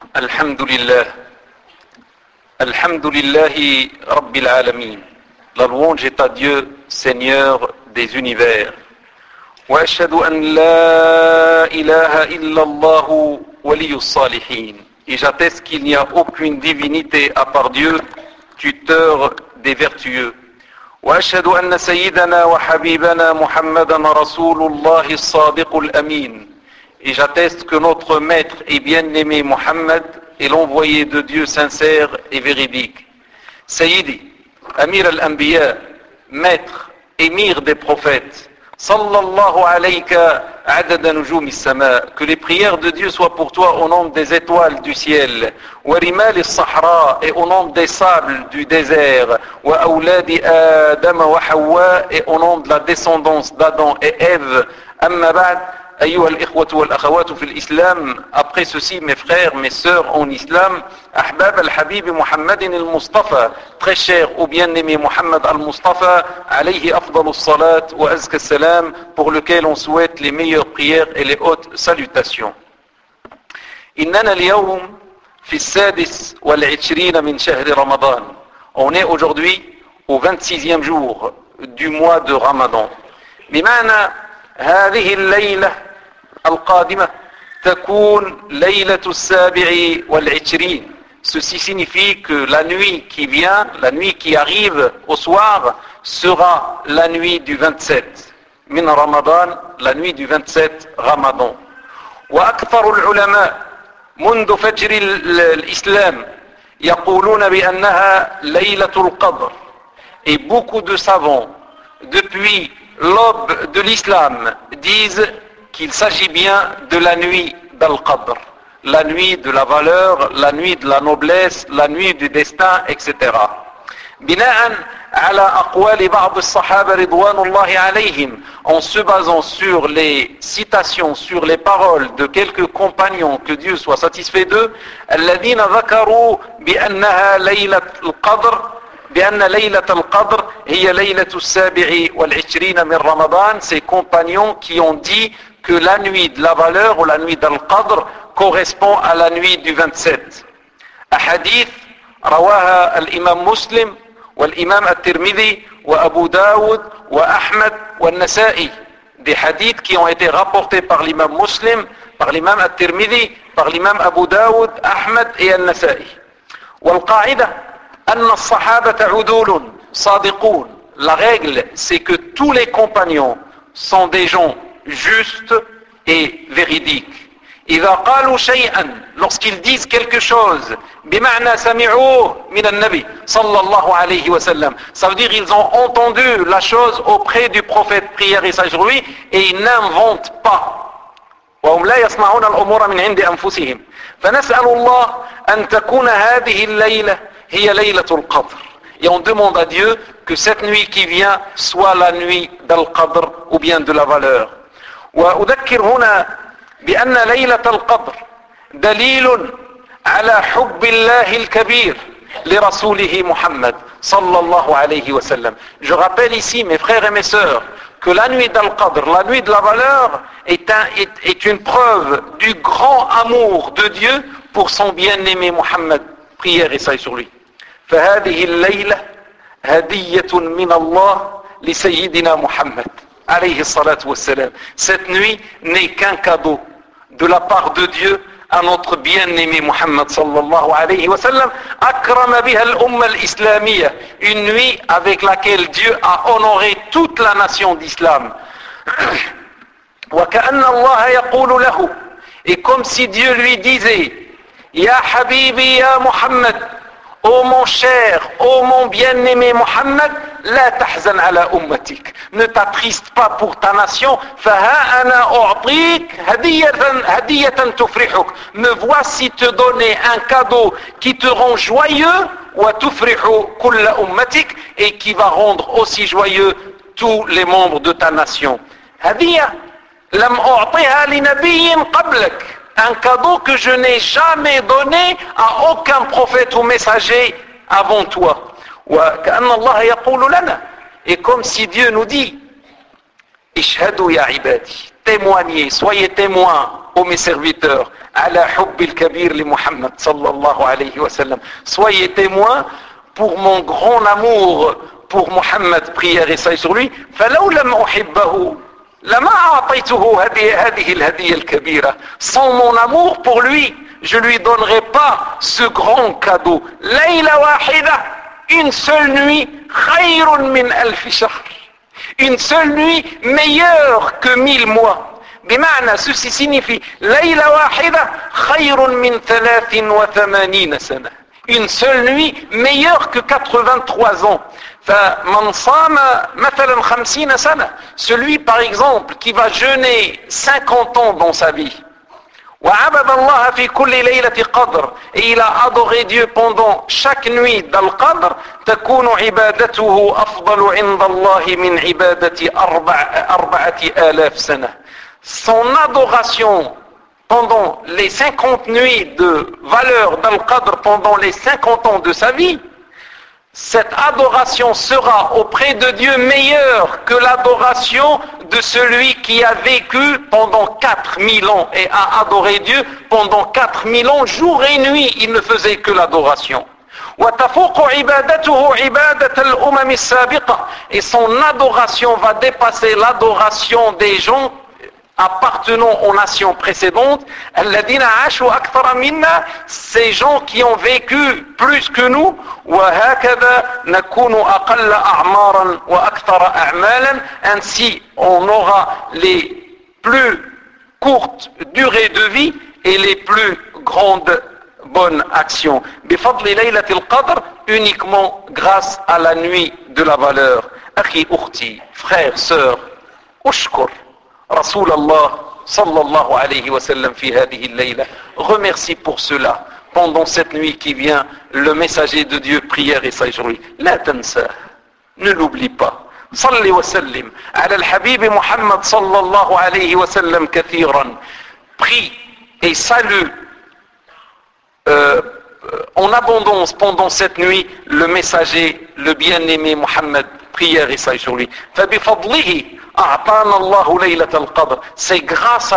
Alhamdulillah. Alhamdulillah Rabbil Alamin. La louange est à Dieu, Seigneur des univers. Wa ashhadu an la ilaha illallah waliyus salihin. Et j'atteste qu'il n'y a aucune divinité à part Dieu, tuteur des vertueux. Wa ashhadu anna sayyidana wa habibana Muhammadan Rasulullah as-sadiqul amin. Et j'atteste que notre maître et bien-aimé Mohammed est l'envoyé de Dieu sincère et véridique. Sayyidi, Amir al-Anbiya, maître, émir des prophètes, sallallahu alayka adada nujum as-sama, que les prières de Dieu soient pour toi au nombre des étoiles du ciel, wa rimal as-sahra, et au nombre des sables du désert, wa awladi Adam wa Hawa, et au nombre de la descendance d'Adam et Ève. Amma ba'd. أيها الإخوة والأخوات في الإسلام. Après ceci, mes frères, mes sœurs en islam, أحباب الحبيب محمد المصطفى, très cher au bien-aimé Muhammad al-Mustafa, عليه أفضل الصلاة وأزكى السلام, pour lequel on souhaite les meilleures prières et les hautes salutations. إننا اليوم في السادس والعشرين من شهر رمضان. On est aujourd'hui au 26e jour du mois de Ramadan. بمعنى هذه الليلة القادمة تكون ليلة السابع والعشرين. Ceci signifie que la nuit qui vient, la nuit qui arrive au soir, sera la nuit du 27 من رمضان, la nuit du 27 Ramadan. وأكثر العلماء منذ فجر الإسلام يقولون بأنها ليلة القدر. Et beaucoup de savants depuis l'aube de l'islam disent qu'il s'agit bien de la nuit d'Al-Qadr, la nuit de la valeur, la nuit de la noblesse, la nuit du destin, etc. بناء على أقوال بعض الصحابة رضوان الله عليهم, en se basant sur les citations, sur les paroles de quelques compagnons, que Dieu soit satisfait d'eux, الذين ذكروا بأنها ليلة القدر, بأن ليلة القدر هي ليلة السابع والعشرين من رمضان. Ces compagnons qui ont dit que la nuit de la valeur ou la nuit d'Al-Qadr correspond à la nuit du 27. أحاديث رواها الإمام مسلم والإمام الترمذي وأبو داود وأحمد والنسائي. Des hadiths qui ont été rapportés par l'imam Muslim, par l'imam الترمذي, par l'imam Abu Daoud, Ahmed et Al-Nasa'i. والقاعدة أن الصحابة عدول صادقون. La règle, c'est que tous les compagnons sont des gens justes et véridiques. إذا قالوا شيئا, lorsqu'ils disent quelque chose, بمعنى سمعوه من النبي صلى الله عليه وسلم, ça veut dire ils ont entendu la chose auprès du prophète, prière et salut sur lui, et ils n'inventent pas. وهم لا يصنعون الأمور من عند أنفسهم. فنسأل الله أن تكون هذه الليلة هي ليلة القدر. Et on demande à Dieu que cette nuit qui vient soit la nuit d'Al-Qadr ou bien de la valeur. وأذكر هنا بأن ليلة القدر دليل على حب الله الكبير لرسوله محمد صلى الله عليه وسلم. Je rappelle ici, mes frères et mes sœurs, que la nuit d'Al-Qadr, la nuit de la valeur, est une preuve du grand amour de Dieu pour son bien-aimé Muhammad. Prière et salut sur lui. فهذه الليلة هدية من الله لسيدنا محمد عليه الصلاة والسلام. Cette nuit n'est qu'un cadeau de la part de Dieu à notre bien-aimé Muhammad sallallahu alayhi wa sallam. أكرم بها الأمة الإسلامية, une nuit avec laquelle Dieu a honoré toute la nation d'islam. وكأن الله يقول له, et comme si Dieu lui disait, يا حبيبي يا محمد, ô mon cher, ô mon bien-aimé Muhammad, لا تحزن على أمتك, ne t'attriste pas pour ta nation, فها أنا أعطيك هدية تفرحك, me voici te donner un cadeau qui te rend joyeux, وتفرح كل أمتك, et qui va rendre aussi joyeux tous les membres de ta nation. هدية لم أعطيها لنبي قبلك, un cadeau que je n'ai jamais donné à aucun prophète ou messager avant toi. وكأن الله يقول لنا, et comme si Dieu nous dit, اشهدوا يا عبادي, témoignez, soyez témoins, ô mes serviteurs, ala hubbil kabir li Muhammad sallallahu alayhi wa sallam. Soyez témoins pour mon grand amour pour Muhammad, prière et salut sur lui. فلو لم أحبه لما أعطيته هذه الهدية الكبيرة. Sans mon amour pour lui, je lui donnerai pas ce grand cadeau. ليلة واحدة, une seule nuit, خير من ألف شهر. Une seule nuit meilleure que 1000 mois. بمعنى, ceci signifie ليلة واحدة خير من 83 سنة. Une seule nuit meilleure que 83 ans. فمن صام مثلا 50 سنة, celui par exemple qui va jeûner 50 ans dans sa vie, وعبد الله في كل ليلة قدر, et il a adoré Dieu pendant chaque nuit d'Al-Qadr, تكون عبادته أفضل عند الله من عبادة 4000 سنة. Son adoration pendant les 50 nuits de valeur d'Al-Qadr, pendant les 50 ans de sa vie, cette adoration sera auprès de Dieu meilleure que l'adoration de celui qui a vécu pendant 4000 ans et a adoré Dieu pendant 4000 ans, jour et nuit, il ne faisait que l'adoration. Et son adoration va dépasser l'adoration des gens appartenant aux nations précédentes, ces gens qui ont vécu plus que nous, ainsi on aura les plus courtes durées de vie et les plus grandes bonnes actions. Uniquement grâce à la nuit de la valeur. Akhi, ukhti, frère, sœur, ushkur رسول الله صلى الله عليه وسلم في هذه الليلة. Remercie pour cela pendant cette nuit qui vient le messager de Dieu, prière et salut sur lui. لا تنسى, ne l'oublie pas. صل وسلم على الحبيب محمد صلى الله عليه وسلم كثيرا. Prie et salue en abondance pendant cette nuit le messager, le bien-aimé Muhammad, prière et salut sur lui. فبفضله أعطانا الله ليلة القدر. C'est grâce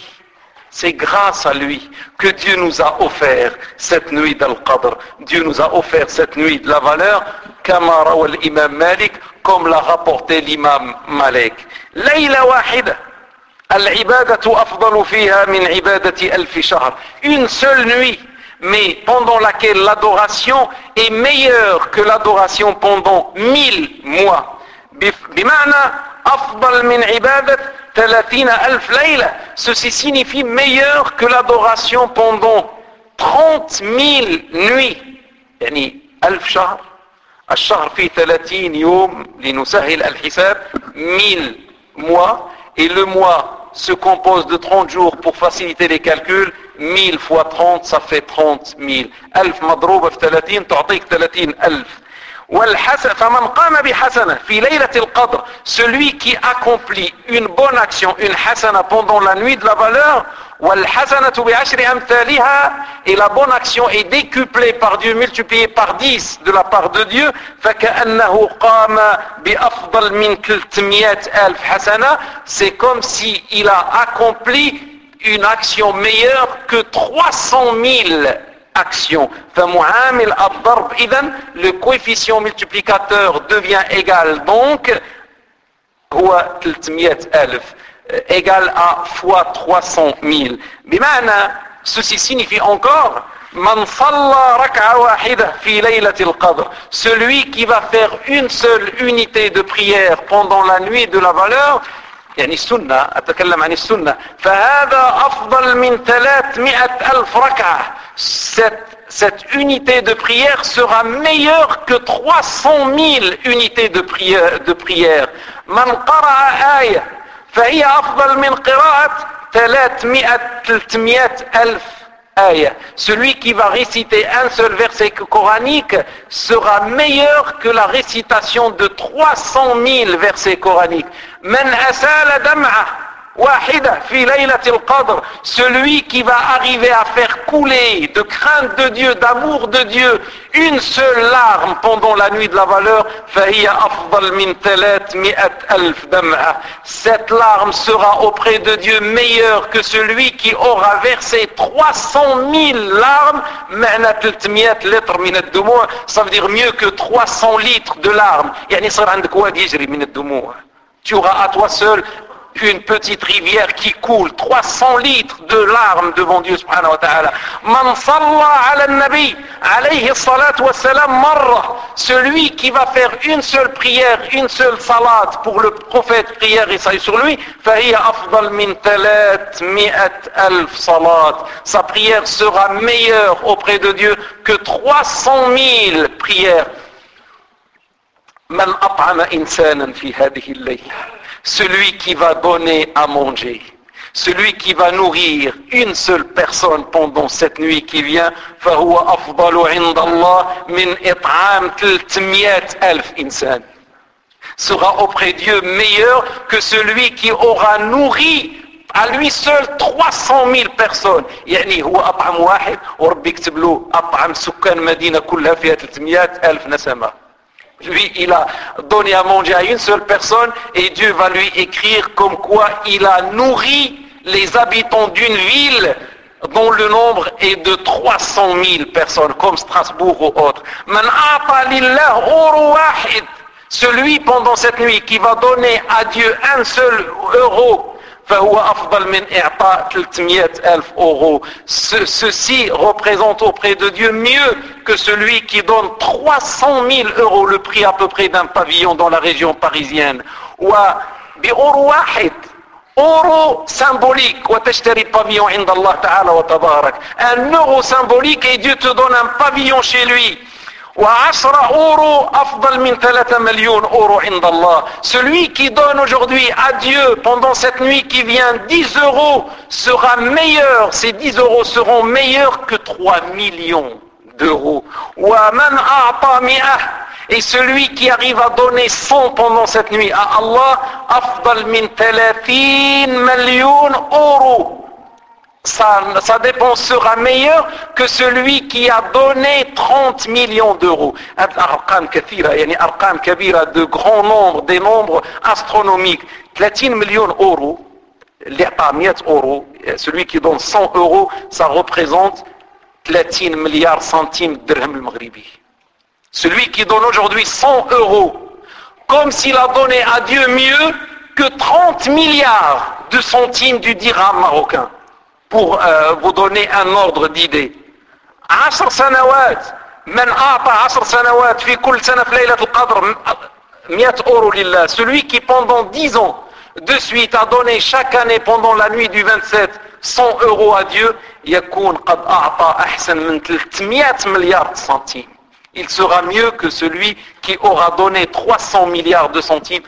à lui que Dieu nous a offert cette nuit d'Al-Qadr. Dieu nous a offert cette nuit de la valeur, كما روى الإمام مالك, comme l'a rapporté l'imam Malik. ليلة واحدة العبادة أفضل فيها من عبادة ألف شهر. Une seule nuit, mais pendant laquelle l'adoration est meilleure que l'adoration pendant 1000 mois. بمعنى أفضل من عبادة 30,000 ليلة. Ceci signifie meilleur que l'adoration pendant 30,000 nuits. يعني 1000 شهر, الشهر فيه 30 يوم لنسهل الحساب, 1000 mois, et le mois se compose de 30 jours pour faciliter les calculs. 1000 fois 30, ça fait 30,000. 1000 مضروبة في 30 تعطيك 30,000. فمن قام بحسنة في ليلة القدر, celui qui accomplit une bonne action, une hasana pendant la nuit de la valeur, والحسنة بعشر أمثالها, et la bonne action est décuplée par Dieu, multipliée par 10 de la part de Dieu, فكأنه قام بأفضل من 300,000 حسنة. C'est comme si il a accompli une action meilleure que 300,000 action. فمعامل الضرب, إذن le coefficient multiplicateur devient égal donc هو 300,000 égal à fois 300,000. بمعنى, ceci signifie encore من صلى ركعة واحدة في ليلة القدر, celui qui va faire une seule unité de prière pendant la nuit de la valeur, يعني السنة, أتكلم عن السنة, فهذا أفضل من 300,000 ركعة. Cette unité de prière sera meilleure que 300,000 unités de prière. من قرأ آية فهي أفضل من قراءة 300,000 آية. Celui qui va réciter un seul verset coranique sera meilleur que la récitation de 300,000 versets coraniques. من أسال دمعة wahida fi laylatil qadr, celui qui va arriver à faire couler de crainte de Dieu, d'amour de Dieu, une seule larme pendant la nuit de la valeur, fahiya afdal min 300,000 dam'a. Cette larme sera auprès de Dieu meilleure que celui qui aura versé 300,000 larmes, ma'na 300 litres min ad-dumu', ça veut dire mieux que 300 litres de larmes. Yani sar عندك واد يجري من الدموع. Tu auras à toi seul une petite rivière qui coule, 300 litres de larmes devant Dieu subhanahu wa ta'ala. Man salla ala nabi alayhi salatu wa salam marra, celui qui va faire une seule prière, une seule salat pour le prophète, prière et salut sur lui, fahiya afdal min 300,000 salat, sa prière sera meilleure auprès de Dieu que 300,000 prières. Man at'ama insanan fi hadhihi al-layla, celui qui va donner à manger, celui qui va nourrir une seule personne pendant cette nuit qui vient, فهو أفضل عند الله من إطعام 300,000 إنسان, sera auprès de Dieu meilleur que celui qui aura nourri à lui seul 300,000 personnes. يعني هو أطعم واحد وربي يكتب له أطعم سكان مدينة كلها فيها 300,000 نسمة. Lui, il a donné à manger à une seule personne et Dieu va lui écrire comme quoi il a nourri les habitants d'une ville dont le nombre est de 300,000 personnes, comme Strasbourg ou autre. Man a'ta lillah euro wahid, celui pendant cette nuit qui va donner à Dieu un seul euro, فهو أفضل من إعطاء 300,000 euros. Ceci représente auprès de Dieu mieux que celui qui donne 300,000 euros, le prix à peu près d'un pavillon dans la région parisienne. وبأورو واحد, euro symbolique, وتشتري pavillon عند الله تعالى وتبارك. Un euro symbolique et Dieu te donne un pavillon chez lui. و10 euros أفضل من 3 مليون euros عند الله. Celui qui donne aujourd'hui à Dieu pendant cette nuit qui vient 10 euros sera meilleur, ces 10 euros seront meilleurs que 3 millions d'euros. ومن أعطى 100, et celui qui arrive à donner 100 pendant cette nuit à Allah, أفضل من 30 مليون euros. Sa dépense sera meilleure que celui qui a donné 30 millions d'euros. Arqam kathira, yani arqam kabira, de grands nombres, des nombres astronomiques. 30 millions d'euros, l'I'ta 100 euros, celui qui donne 100 euros, ça représente 30 milliards centimes de dirham al-maghribi. Celui qui donne aujourd'hui 100 euros, comme s'il a donné à Dieu mieux que 30 milliards de centimes du dirham marocain. Pour vous donner un ordre d'idée. 10 سنوات, من أعطى 10 سنوات في كل سنة في ليلة القدر 100 euros لله, celui qui pendant 10 ans de suite a donné chaque année pendant la nuit du 27 100 euros à Dieu, يكون قد أعطى أحسن من 300 milliards de centimes. Il sera mieux que celui qui aura donné 300 milliards de centimes.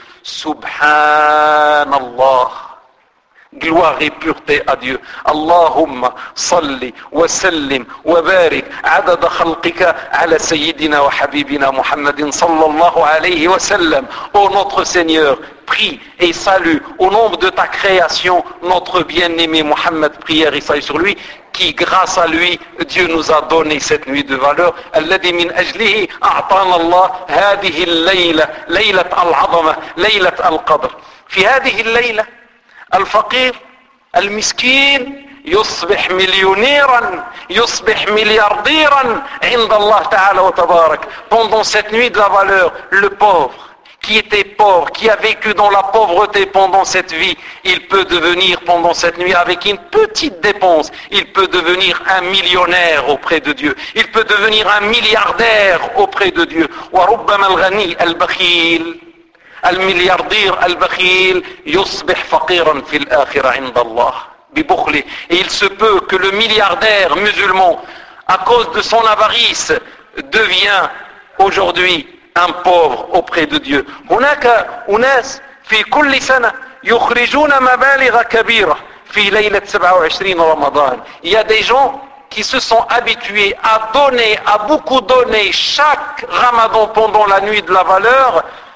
Subhanallah. Gloire et pureté à Dieu. Allahumma salli wa sallim wa barik adada khalqika ala sayyidina wa habibina Muhammadin sallallahu alayhi wa sallam. Ô notre Seigneur, prie et salue au nombre de ta création notre bien-aimé Muhammad, prière et salut sur lui, qui grâce à lui Dieu nous a donné cette nuit de valeur. الذي من أجله أعطانا الله هذه الليلة ليلة العظمة ليلة القدر. في هذه الليلة الفقير المسكين يصبح مليونيرا, يصبح مليارديرا عند الله تعالى وتبارك. Pendant cette nuit de la valeur, le pauvre qui était pauvre, qui a vécu dans la pauvreté pendant cette vie, il peut devenir pendant cette nuit, avec une petite dépense, il peut devenir un millionnaire auprès de Dieu. Il peut devenir un milliardaire auprès de Dieu. وربما الغني البخيل الملياردير البخيل يصبح فقيرا في الآخرة عند الله ببخله. Et il se peut que le milliardaire musulman, à cause de son avarice, devient aujourd'hui un pauvre auprès de Dieu. هناك أناس في كل سنة يخرجون مبالغ كبيرة في ليلة 27 رمضان. Il y a des gens qui se sont habitués à donner, à beaucoup donner chaque Ramadan pendant la nuit de la valeur,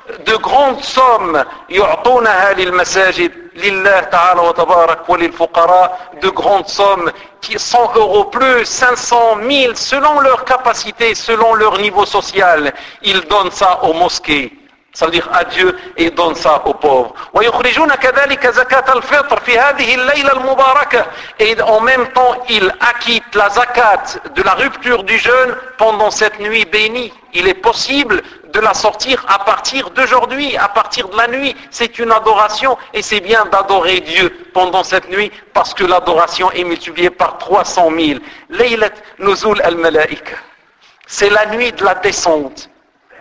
de grandes sommes يعطونها للمساجد لله تعالى وتبارك وللفقراء, de grandes sommes qui 100 euros plus, 500, 1000 selon leur capacité, selon leur niveau social, ils donnent ça aux mosquées. Ça veut dire à Dieu et donne ça aux pauvres. ويخرجون كذلك زكاة الفطر في هذه الليلة المباركة. Et en même temps, ils acquittent la zakat de la rupture du jeûne pendant cette nuit bénie. Il est possible de la sortir à partir d'aujourd'hui, à partir de la nuit. C'est une adoration et c'est bien d'adorer Dieu pendant cette nuit parce que l'adoration est multipliée par 300 000. Laylat Nuzul al-Malaika. C'est la nuit de la descente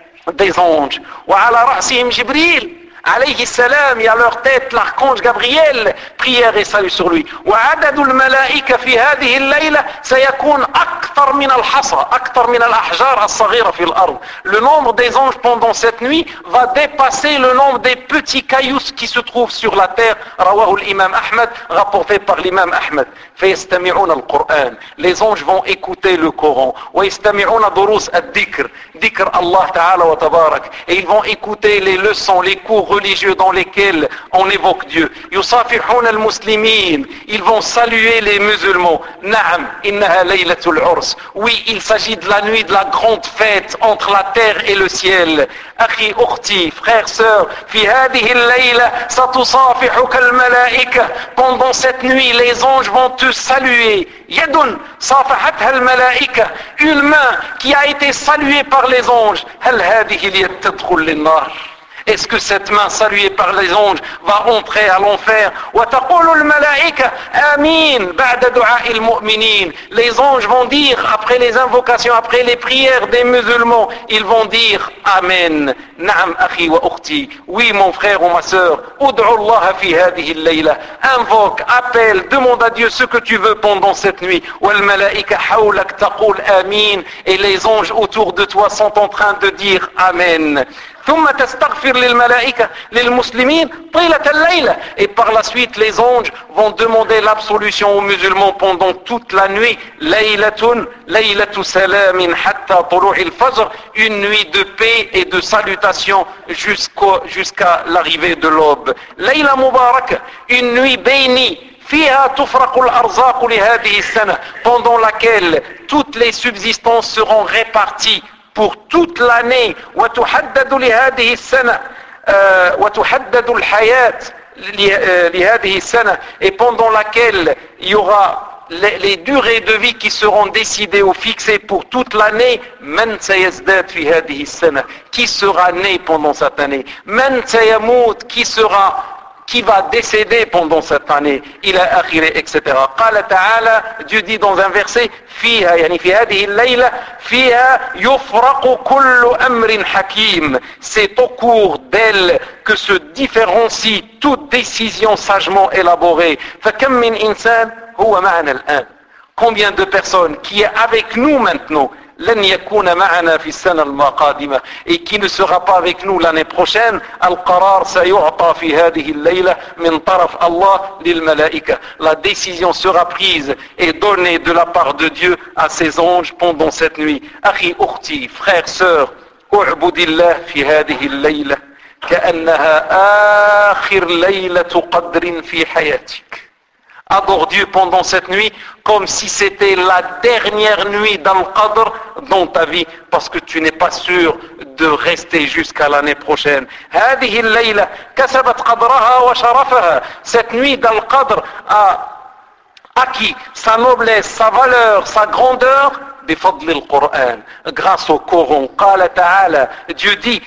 des anges. وعلى رأسهم جبريل عليه السلام, et à leur tête l'archange Gabriel, prière et salut sur lui. وعدد الملائكة في هذه الليلة سيكون أكثر من الحصى, أكثر من الأحجار الصغيرة في الأرض. Le nombre des anges pendant cette nuit va dépasser le nombre des petits cailloux qui se trouvent sur la terre. رواه الإمام أحمد, rapporté par l'imam Ahmed. فيستمعون القرآن, les anges vont écouter le Coran. ويستمعون دروس الذكر, ذكر الله تعالى وتبارك, et ils vont écouter les leçons, les cours religieux dans lesquels on évoque Dieu. يصافحون المسلمين, ils vont saluer les musulmans. نعم إنها ليلة العرس. Oui, il s'agit de la nuit de la grande fête entre la terre et le ciel. أخي أختي, frère, sœur, في هذه الليلة ستصافحك الملائكة. Pendant cette nuit, les anges vont te saluer. يد صافحتها الملائكة, une main qui a été saluée par les anges. هل هذه اليد تدخل للنار? Est-ce que cette main saluée par les anges va entrer à l'enfer? وتقول الملائكة آمين بعد دعاء المؤمنين. Les anges vont dire, après les invocations, après les prières des musulmans, ils vont dire Amen. نعم أخي وأختي, oui mon frère ou ma sœur, ادعوا الله في هذه الليلة. Invoque, appelle, demande à Dieu ce que tu veux pendant cette nuit. والملائكة حولك تقول آمين, et les anges autour de toi sont en train de dire Amen. ثم تستغفر للملائكة للمسلمين طيلة الليلة. Et par la suite, les anges vont demander l'absolution aux musulmans pendant toute la nuit. ليلة سلام حتى طلوع الفجر, une nuit de paix et de salutation jusqu'à l'arrivée de l'aube. ليلة مباركة, une nuit bénie. فيها تفرق الأرزاق لهذه السنة, pendant laquelle toutes les subsistances seront réparties pour toute l'année. وتحدد لهذه السنة وتحدد الحياة لهذه السنة, et pendant laquelle il y aura les durées de vie qui seront décidées ou fixées pour toute l'année. من سيزداد في هذه السنة, qui sera né pendant cette année. من سيموت, qui va décéder pendant cette année, إلى آخره, etc. قال تعالى, Dieu dit dans un verset, فيها يعني في هذه الليلة فيها يفرق كل أمر حكيم. C'est au cours d'elle que se différencie toute décision sagement élaborée. فكم من إنسان هو معنا الآن. Combien de personnes qui est avec nous maintenant, لن يكون معنا في السنة القادمة, et qui ne sera pas avec nous l'année prochaine. القرار سيعطى في هذه الليلة من طرف الله للملائكة. La décision sera prise et donnée de la part de Dieu à ses anges pendant cette nuit. أخي أختي, frère, sœur, اعبد الله في هذه الليلة كأنها آخر ليلة قدر في حياتك. Adore Dieu pendant cette nuit comme si c'était la dernière nuit dans le Qadr dans ta vie, parce que tu n'es pas sûr de rester jusqu'à l'année prochaine. هذه الليلة كسبت قدرها وشرفها. Cette nuit dans le Qadr a acquis sa noblesse, sa valeur, sa grandeur بفضل القرآن, grâce au Coran. قال تعالى, Dieu dit,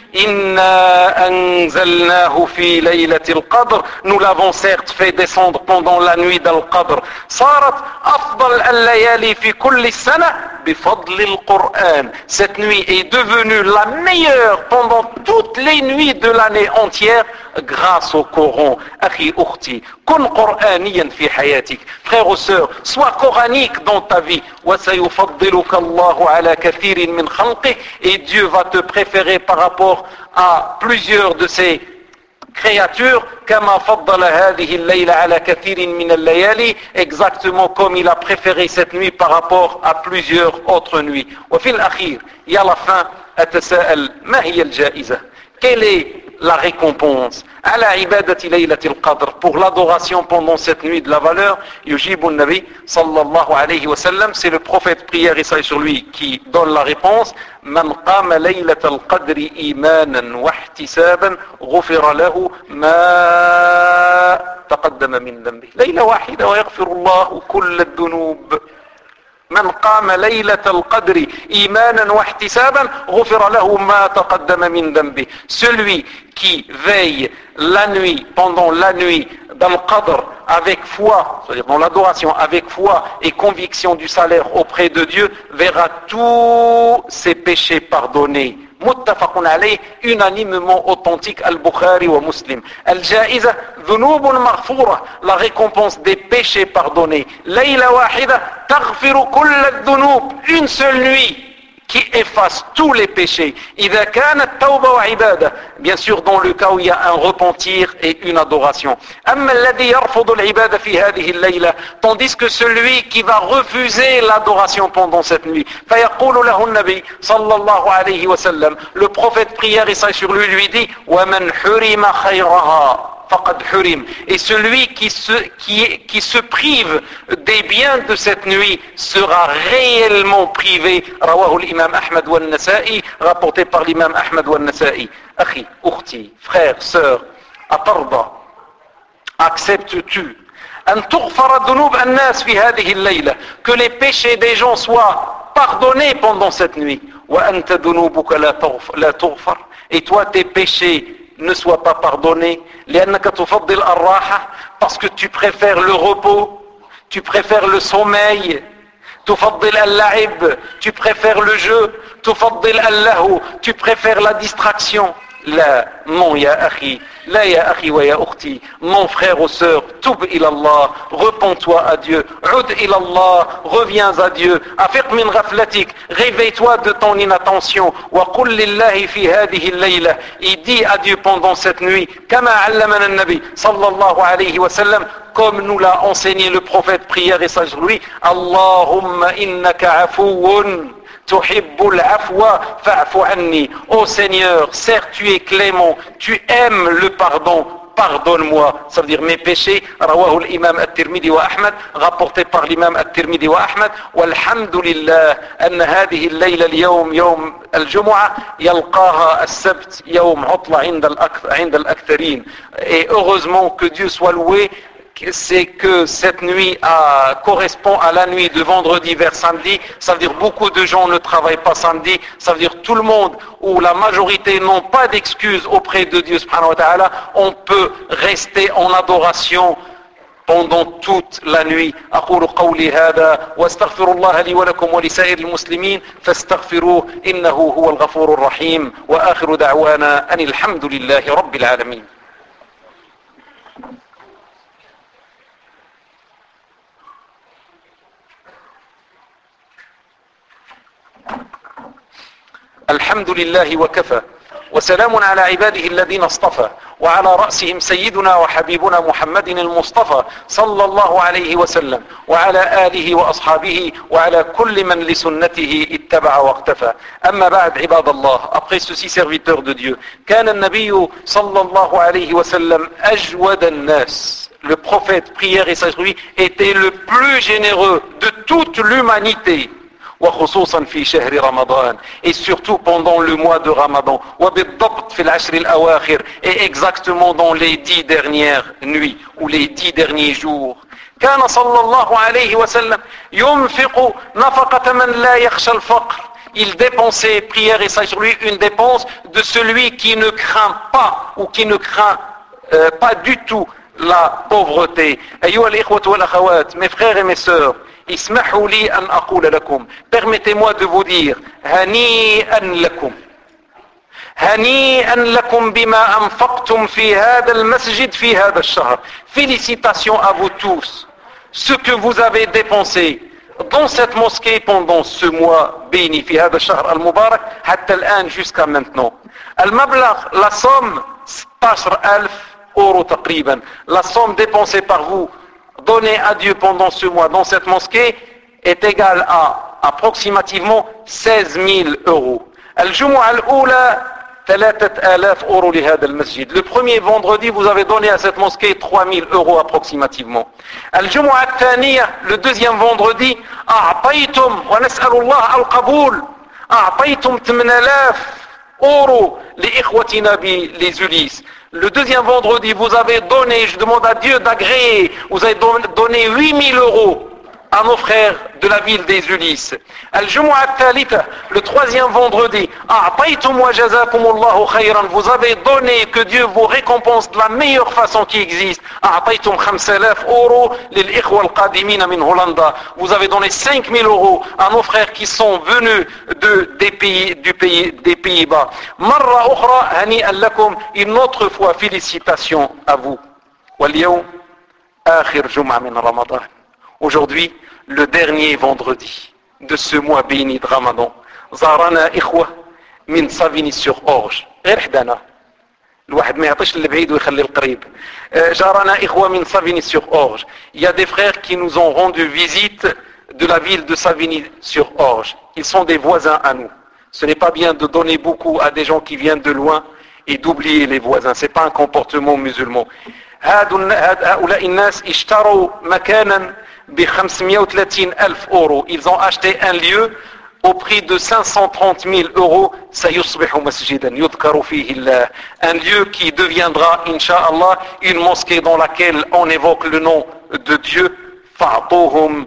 إنا أنزلناه في ليلة القدر, nous l'avons certes fait descendre pendant la nuit d'Al-Qadr. صارت أفضل الليالي في كل السنة بفضل القرآن. Cette nuit est devenue la meilleure pendant toutes les nuits de l'année entière grâce au Coran. أخي أختي, كن قرآنيا في حياتك. Frère ou sœur, sois coranique dans ta vie. وسيفضلك الله على كثير من خلقه, et Dieu va te préférer par rapport à plusieurs de ses créatures. كما فضل هذه الليلة على كثير من الليالي, exactement comme il a préféré cette nuit par rapport à plusieurs autres nuits. وفي الأخير, et à la fin, أتساءل, ما هي الجائزة? Quelle est la récompense. Ala ibadati laylatil qadr, pour l'adoration pendant cette nuit de la valeur, yujibu an-nabi sallallahu alayhi wa sallam, c'est le prophète, prière et salut sur lui, qui donne la réponse. Man qama laylatal qadri imanan wa ihtisaban ghufira lahu ma taqaddama min dhanbi. Layla wahida wa yaghfiru Allahu kull ad-dunub. من قام ليلة القدر إيمانا واحتسابا غفر له ما تقدم من ذنبه. Celui qui veille la nuit, pendant la nuit, dans le qadr, avec foi, c'est-à-dire dans l'adoration, avec foi et conviction du salaire auprès de Dieu, verra tous ses péchés pardonnés. متفق عليه, unanimement authentique, Al-Bukhari wa Muslim. Al-Ja'iza, dhunubun maghfura, la récompense des péchés pardonnés. Layla wahida, taghfiru kulla dhunub, une seule nuit qui efface tous les péchés. إذا كانت توبة وعبادة, bien sûr dans le cas où il y a un repentir et une adoration. أما الذي يرفض العبادة في هذه الليلة, tandis que celui qui va refuser l'adoration pendant cette nuit, فيقول له النبي صلى الله عليه وسلم, le prophète prière et salut sur lui dit ومن حرم خيرها faqad hurim. Et celui qui se prive des biens de cette nuit sera réellement privé. Rawahu l'imam Ahmad wa Nasa'i, rapporté par l'imam Ahmad wa Nasa'i. Akhi, ukhti, frère, sœur, atarda, acceptes-tu an tughfara dhunub an-nas fi hadhihi al-layla, que les péchés des gens soient pardonnés pendant cette nuit, wa anta dhunubuka la tughfar, et toi tes péchés ne soient pas pardonnés, parce que tu préfères le repos, tu préfères le sommeil, tu préfères le jeu, tu préfères la distraction. Là, non, ya akhi, la ya akhi wa ya ukhti, mon frère ou sœur, toub ilallah, repens-toi à Dieu, ud ilallah, reviens à Dieu, afiq min ghaflatik, réveille-toi de ton inattention, wa qul lillahi fi hadihi al-layla, et dis à Dieu pendant cette nuit, kama allamana an-nabi sallallahu alayhi wa sallam, comme nous l'a enseigné le prophète, prière et sage lui, Allahumma innaka afuwun tuhibbul afwa fa'fu anni. Ô Seigneur, certes tu es clément, tu aimes le pardon, pardonne-moi. Ça veut dire mes péchés. Rawahu l'imam at-Tirmidhi wa Ahmad, rapporté par l'imam at-Tirmidhi wa Ahmad. Walhamdulillah anna hadhihi al-layla al-yawm yawm al-jumu'ah yalqaha as-sabt yawm 'utla 'inda al-aktharin. Et heureusement que Dieu soit loué, c'est que cette nuit correspond à la nuit de vendredi vers samedi. Ça veut dire beaucoup de gens ne travaillent pas samedi. Ça veut dire tout le monde ou la majorité n'ont pas d'excuses auprès de Dieu subhanahu wa ta'ala. On peut rester en adoration pendant toute la nuit. أقول قولي هذا واستغفر الله لي ولكم ولسائر المسلمين فاستغفروه إنه هو الغفور الرحيم وآخر دعوانا أن الحمد لله رب العالمين. الحمد لله وكفى وسلام على عباده الذين اصطفى وعلى رأسهم سيدنا وحبيبنا محمد المصطفى صلى الله عليه وسلم وعلى آله وأصحابه وعلى كل من لسنته اتبع واقتفى. أما بعد عباد الله, après ceci serviteurs de Dieu, كان النبي صلى الله عليه وسلم أجود الناس. Le prophète, prière et salut lui, était le plus généreux de toute l'humanité. وخصوصا في شهر رمضان, et surtout pendant le mois de Ramadan, وبالضبط في العشر الأواخر, et exactement dans les 10 dernières nuits ou les 10 derniers jours. كان صلى الله عليه وسلم ينفق نفقة من لا يخشى الفقر. Il dépensait, prière et salut sur lui, une dépense de celui qui ne craint pas ou qui ne craint pas du tout la pauvreté. أيها الإخوة والأخوات, mes frères et mes sœurs, اسمحوا لي أن أقول لكم, permettez-moi de vous dire, هنيئا لكم هنيئا لكم بما أنفقتم في هذا المسجد في هذا الشهر. Félicitations à vous tous, ce que vous avez dépensé dans cette mosquée pendant ce mois béni, في هذا الشهر المبارك حتى الآن, jusqu'à maintenant. المبلغ, la somme, 16,000 euros تقريبا, la somme dépensée par vous, donné à Dieu pendant ce mois dans cette mosquée, est égal à approximativement 16 000 euros. Al-Jumu'ah al-Oula 3000 euros لهذا المسجد. Le premier vendredi, vous avez donné à cette mosquée 3000 euros approximativement. الجمعة الثانية, le deuxième vendredi, أعطيتم ونسأل الله القبول, أعطيتم 8000 euros لإخوتنا les Ulysses. Le deuxième vendredi, vous avez donné, je demande à Dieu d'agréer, vous avez donné 8000 euros à nos frères de la ville des Ulysses. Al-Jumu'ah al-Thalitha, le troisième vendredi, A'taytum wa jazakumullahu khayran, vous avez donné, que Dieu vous récompense de la meilleure façon qui existe. A'taytum 5000 euros lil-ikhwa al-qadimina min Hollanda, vous avez donné 5000 euros à nos frères qui sont venus des Pays-Bas. Marra ukhra hani'an lakum, une autre fois félicitations à vous. Wal yawm akhir jum'a min Ramadan. Aujourd'hui, le dernier vendredi de ce mois béni de Ramadan, زارنا إخوة من Savigny-sur-Orge. غير حدانا. الواحد ما يعطيش اللي بعيد ويخلي القريب. جارنا إخوة من Savigny-sur-Orge. Il y a des frères qui nous ont rendu visite de la ville de Savigny-sur-Orge. Ils sont des voisins à nous. Ce n'est pas bien de donner beaucoup à des gens qui viennent de loin et d'oublier les voisins. Ce n'est pas un comportement musulman. هؤلاء الناس اشتروا مكانا ب 530,000 euros. Ils ont acheté un lieu au prix de 530,000 euros. سيصبح مسجدا يذكر فيه الله. Un lieu qui deviendra, Inch'Allah, une mosquée dans laquelle on évoque le nom de Dieu. فأعطوهم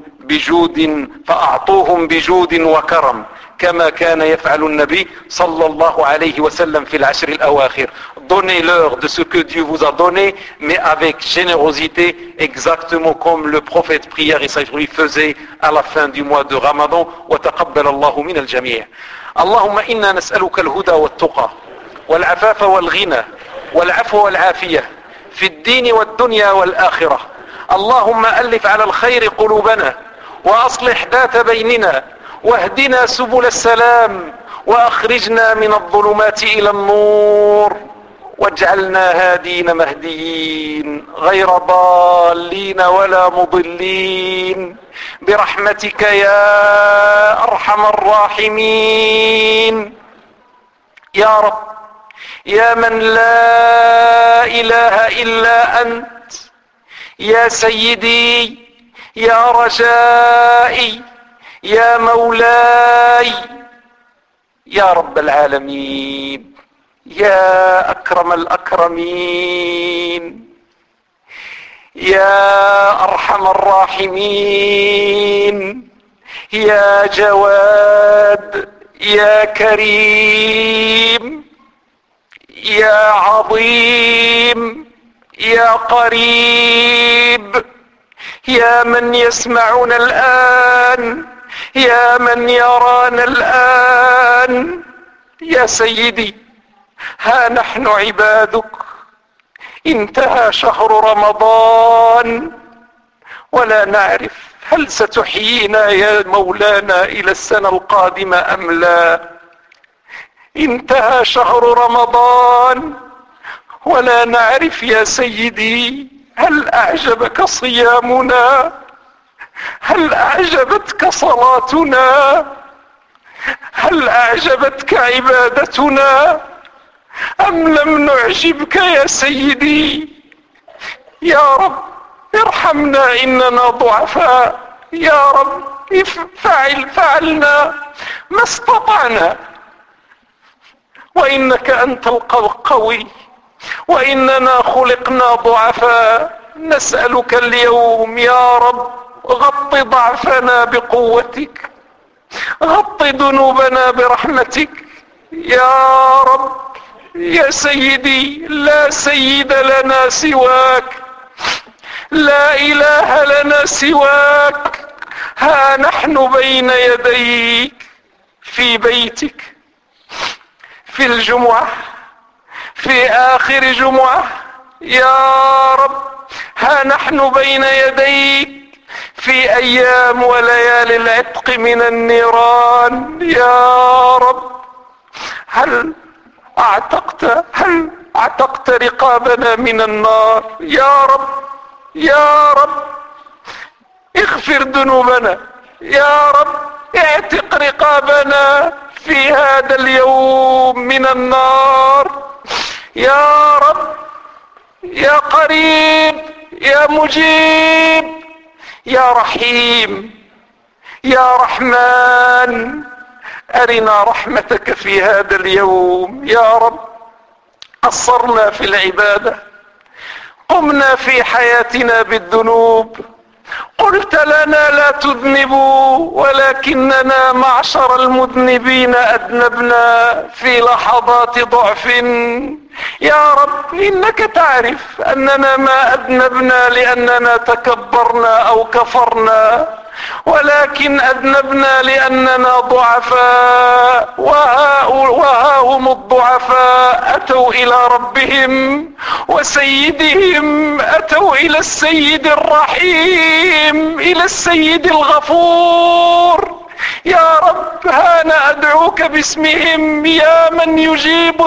بجود وكرم كما كان يفعل النبي صلى الله عليه وسلم في العشر الأواخر. Donnez-leur de ce que Dieu vous a donné, mais avec générosité, exactement comme le prophète prière et lui faisait à la fin du mois de Ramadan. وتقبل الله من الجميع. اللهم إنا نسألك الهدى والتقى والعفاف والغنى والعفو والعافية في الدين والدنيا والآخرة. اللهم ألف على الخير قلوبنا وأصلح ذات بيننا واهدنا سبل السلام وأخرجنا من الظلمات إلى النور واجعلنا هادين مهديين غير ضالين ولا مضلين برحمتك يا أرحم الراحمين. يا رب يا من لا إله إلا أنت، يا سيدي يا رجائي يا مولاي يا رب العالمين، يا أكرم الأكرمين، يا أرحم الراحمين، يا جواد يا كريم يا عظيم يا قريب، يا من يسمعنا الآن، يا من يرانا الآن، يا سيدي ها نحن عبادك، انتهى شهر رمضان ولا نعرف هل ستحيينا يا مولانا إلى السنة القادمة أم لا. انتهى شهر رمضان ولا نعرف يا سيدي هل أعجبك صيامنا، هل أعجبتك صلاتنا، هل أعجبتك عبادتنا أم لم نعجبك يا سيدي. يا رب ارحمنا إننا ضعفاء، يا رب فعلنا ما استطعنا، وإنك أنت القوي وإننا خلقنا ضعفاء. نسألك اليوم يا رب غط ضعفنا بقوتك، غط ذنوبنا برحمتك يا رب. يا سيدي لا سيد لنا سواك، لا إله لنا سواك، ها نحن بين يديك في بيتك في الجمعة في آخر جمعة يا رب، ها نحن بين يديك في أيام وليالي العتق من النيران يا رب. هل اعتقت رقابنا من النار يا رب، يا رب اغفر ذنوبنا يا رب، اعتق رقابنا في هذا اليوم من النار. يا رب يا قريب يا مجيب يا رحيم يا رحمن، أرنا رحمتك في هذا اليوم. يا رب قصرنا في العبادة، قمنا في حياتنا بالذنوب، قلت لنا لا تذنبوا ولكننا معشر المذنبين أذنبنا في لحظات ضعف. يا رب إنك تعرف أننا ما أذنبنا لأننا تكبرنا أو كفرنا، ولكن أذنبنا لأننا ضعفاء، وها هم الضعفاء أتوا إلى ربهم وسيدهم، أتوا إلى السيد الرحيم، إلى السيد الغفور. يا رب ها أنا أدعوك باسمهم يا من يجيب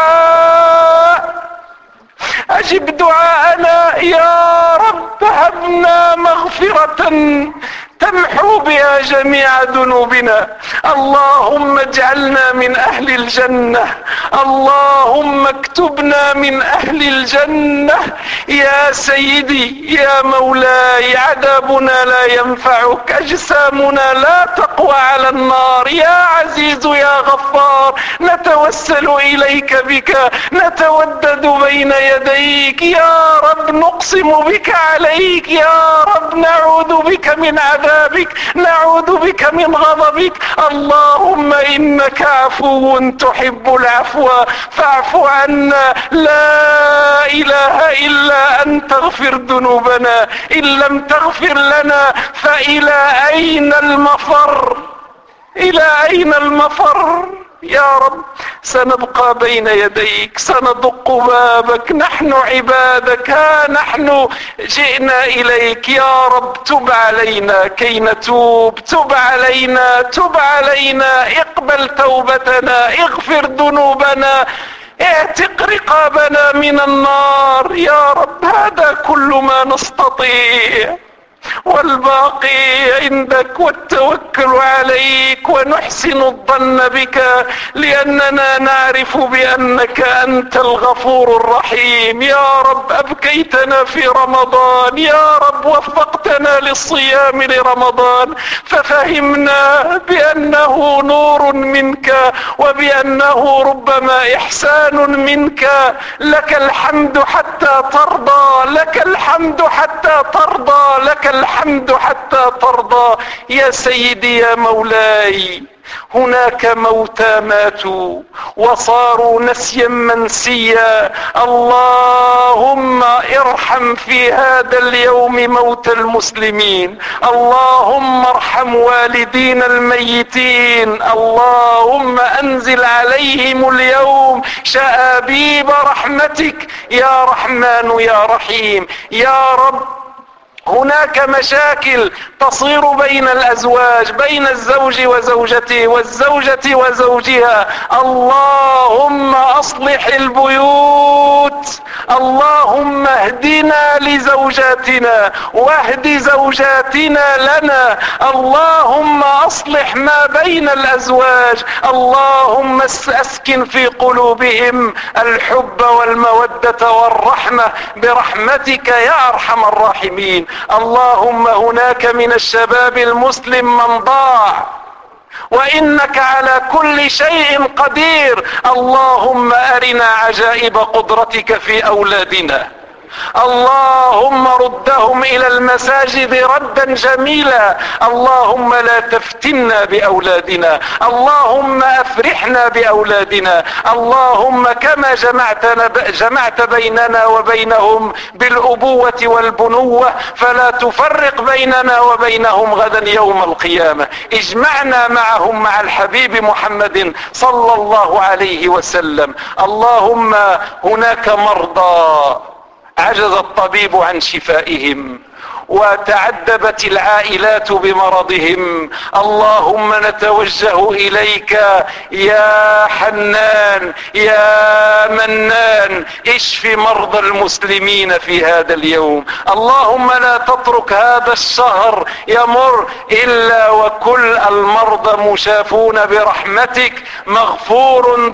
الدعاء، أجب دعاءنا يا رب. هبنا مغفرة تمحو بها جميع ذنوبنا. اللهم اجعلنا من أهل الجنة، اللهم اكتبنا من أهل الجنة. يا سيدي يا مولاي، عذابنا لا ينفعك، أجسامنا لا تقوى على النار. يا عزيز يا غفار، نتوسل إليك بك، نتودد بين يديك يا رب، نقسم بك عليك يا رب، نعوذ بك من عذابك، نعوذ بك من غضبك. اللهم إنك عفو تحب العفو فاعف عنا. لا إله إلا أنت اغفر ذنوبنا، إن لم تغفر لنا فإلى أين المفر؟ إلى أين المفر؟ يا رب سنبقى بين يديك، سندق بابك، نحن عبادك، ها نحن جئنا إليك. يا رب تب علينا كي نتوب، تب علينا، تب علينا، اقبل توبتنا، اغفر ذنوبنا، اعتق رقابنا من النار. يا رب هذا كل ما نستطيع، والباقي عندك، والتوكل عليك، ونحسن الظن بك لأننا نعرف بأنك أنت الغفور الرحيم. يا رب أبكيتنا في رمضان، يا رب وفقتنا للصيام لرمضان، ففهمنا بأنه نور منك، وبأنه ربما إحسان منك. لك الحمد حتى ترضى، لك الحمد حتى ترضى، لك الحمد حتى ترضى. يا سيدي يا مولاي، هناك موتى ماتوا وصاروا نسيا منسيا. اللهم ارحم في هذا اليوم موتى المسلمين، اللهم ارحم والدين الميتين، اللهم انزل عليهم اليوم شآبيب رحمتك يا رحمن يا رحيم. يا رب هناك مشاكل تصير بين الأزواج، بين الزوج وزوجته، والزوجة وزوجها. اللهم أصلح البيوت، اللهم اهدنا لزوجاتنا واهد زوجاتنا لنا. اللهم أصلح ما بين الأزواج، اللهم أسكن في قلوبهم الحب والمودة والرحمة برحمتك يا أرحم الراحمين. اللهم هناك من الشباب المسلم من ضاع، وإنك على كل شيء قدير. اللهم أرنا عجائب قدرتك في أولادنا، اللهم ردهم إلى المساجد ردا جميلا. اللهم لا تفتنا بأولادنا، اللهم أفرحنا بأولادنا. اللهم كما جمعت بيننا وبينهم بالأبوة والبنوة، فلا تفرق بيننا وبينهم غدا يوم القيامة. اجمعنا معهم مع الحبيب محمد صلى الله عليه وسلم. اللهم هناك مرضى عجز الطبيب عن شفائهم، وتعذبت العائلات بمرضهم. اللهم نتوجه إليك يا حنان يا منان، اشف مرضى المسلمين في هذا اليوم. اللهم لا تترك هذا الشهر يمر إلا وكل المرضى مشافون برحمتك، مغفورة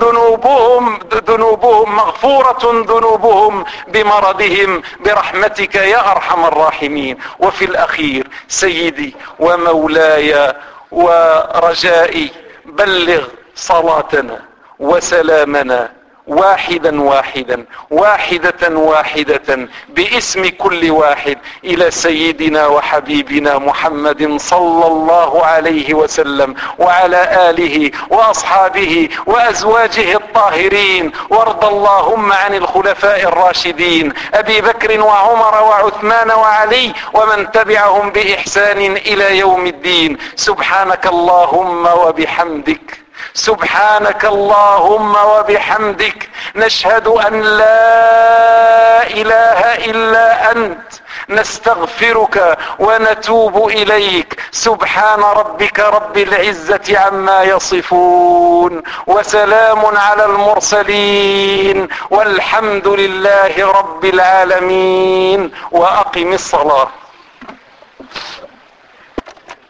ذنوبهم بمرضهم برحمتك يا أرحم الراحمين. وفي الأخير سيدي ومولاي ورجائي، بلغ صلاتنا وسلامنا واحدا واحدا واحدة واحدة باسم كل واحد إلى سيدنا وحبيبنا محمد صلى الله عليه وسلم وعلى آله وأصحابه وأزواجه الطاهرين. وارض اللهم عن الخلفاء الراشدين أبي بكر وعمر وعثمان وعلي ومن تبعهم بإحسان إلى يوم الدين. سبحانك اللهم وبحمدك، سبحانك اللهم وبحمدك، نشهد أن لا إله إلا أنت، نستغفرك ونتوب إليك. سبحان ربك رب العزة عما يصفون، وسلام على المرسلين، والحمد لله رب العالمين. وأقم الصلاة.